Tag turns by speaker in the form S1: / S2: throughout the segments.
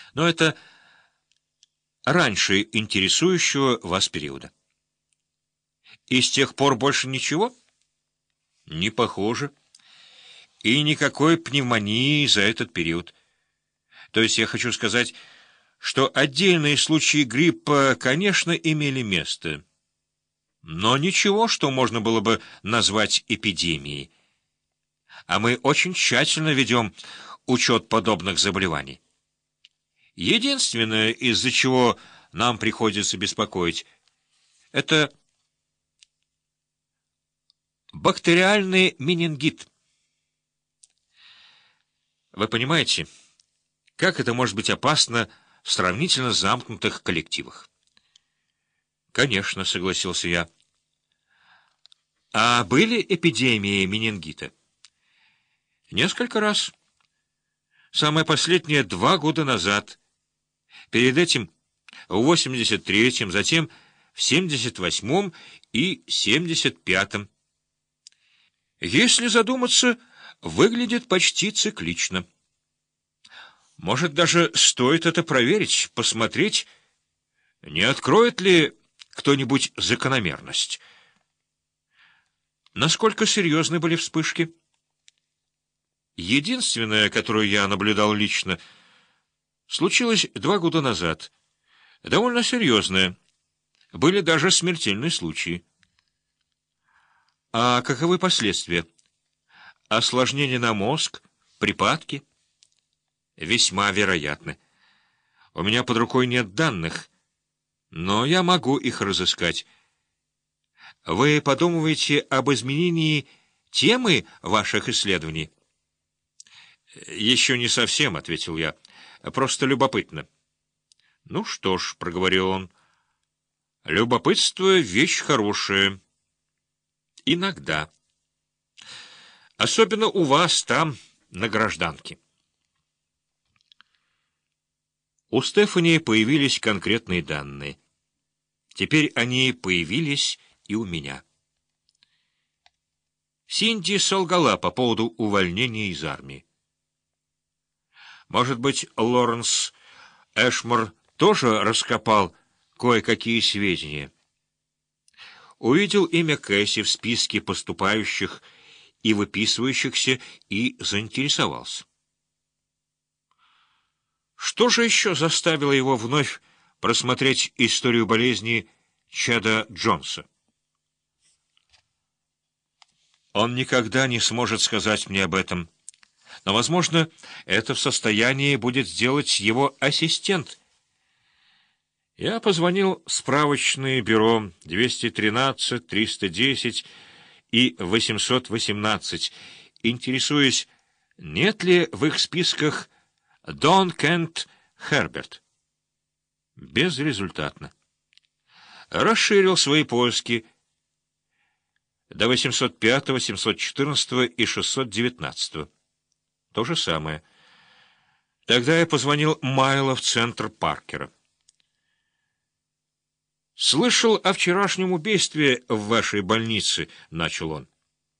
S1: Но это раньше интересующего вас периода. И с тех пор больше ничего? Не похоже. И никакой пневмонии за этот период. То есть я хочу сказать, что отдельные случаи гриппа, конечно, имели место, но ничего, что можно было бы назвать эпидемией. А мы очень тщательно ведем учет подобных заболеваний. Единственное, из-за чего нам приходится беспокоить, это бактериальный менингит. Вы понимаете, как это может быть опасно в сравнительно замкнутых коллективах? Конечно, согласился я. А были эпидемии менингита? Несколько раз. Самое последнее 2 года назад. Перед этим в 83-м, затем в 78-м и 75-м. Если задуматься, выглядит почти циклично. Может, даже стоит это проверить, посмотреть, не откроет ли кто-нибудь закономерность. Насколько серьезны были вспышки? Единственное, которую я наблюдал лично, случилось 2 года назад. Довольно серьезное. Были даже смертельные случаи. А каковы последствия? Осложнения на мозг? Припадки? Весьма вероятны. У меня под рукой нет данных, но я могу их разыскать. Вы подумываете об изменении темы ваших исследований? «Еще не совсем», — ответил я. «Просто любопытно». «Ну что ж», — проговорил он, — «любопытство — вещь хорошая. Иногда. Особенно у вас там, на гражданке». У Стефани появились конкретные данные. Теперь они появились и у меня. Синди солгала по поводу увольнения из армии. Может быть, Лоренс Эшмор тоже раскопал кое-какие сведения. Увидел имя Кэсси в списке поступающих и выписывающихся и заинтересовался. Что же еще заставило его вновь просмотреть историю болезни Чада Джонса? Он никогда не сможет сказать мне об этом, но, возможно, это в состоянии будет сделать его ассистент. Я позвонил в справочное бюро 213, 310 и 818, интересуясь, нет ли в их списках Дон Кент Херберт. Безрезультатно. Расширил свои поиски до 805, 714 и 619. То же самое. Тогда я позвонил Майло в центр Паркера. «Слышал о вчерашнем убийстве в вашей больнице», — начал он.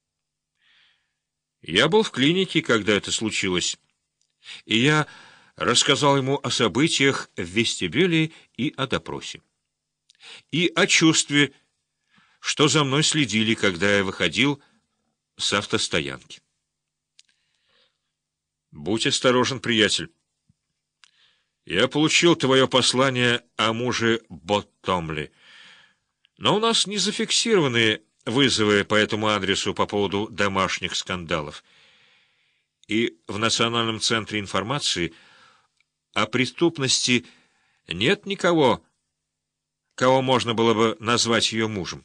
S1: Я был в клинике, когда это случилось, и я рассказал ему о событиях в вестибюле и о допросе. И о чувстве, что за мной следили, когда я выходил с автостоянки. «Будь осторожен, приятель. Я получил твое послание о муже Боттомли, но у нас не зафиксированы вызовы по этому адресу по поводу домашних скандалов. И в Национальном центре информации о преступности нет никого, кого можно было бы назвать ее мужем.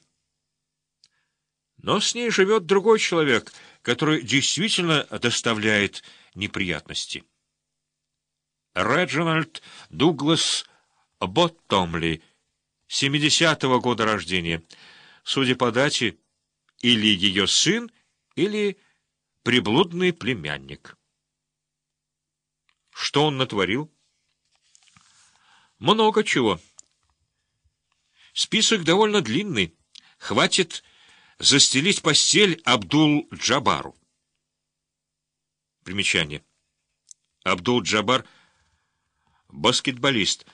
S1: Но с ней живет другой человек, который действительно доставляет неприятности. Реджинальд Дуглас Боттомли, 70-го года рождения. Судя по дате, или ее сын, или приблудный племянник. Что он натворил? Много чего. Список довольно длинный. Хватит застелить постель Абдул-Джабару. Примечание. Абдул-Джабар баскетболист.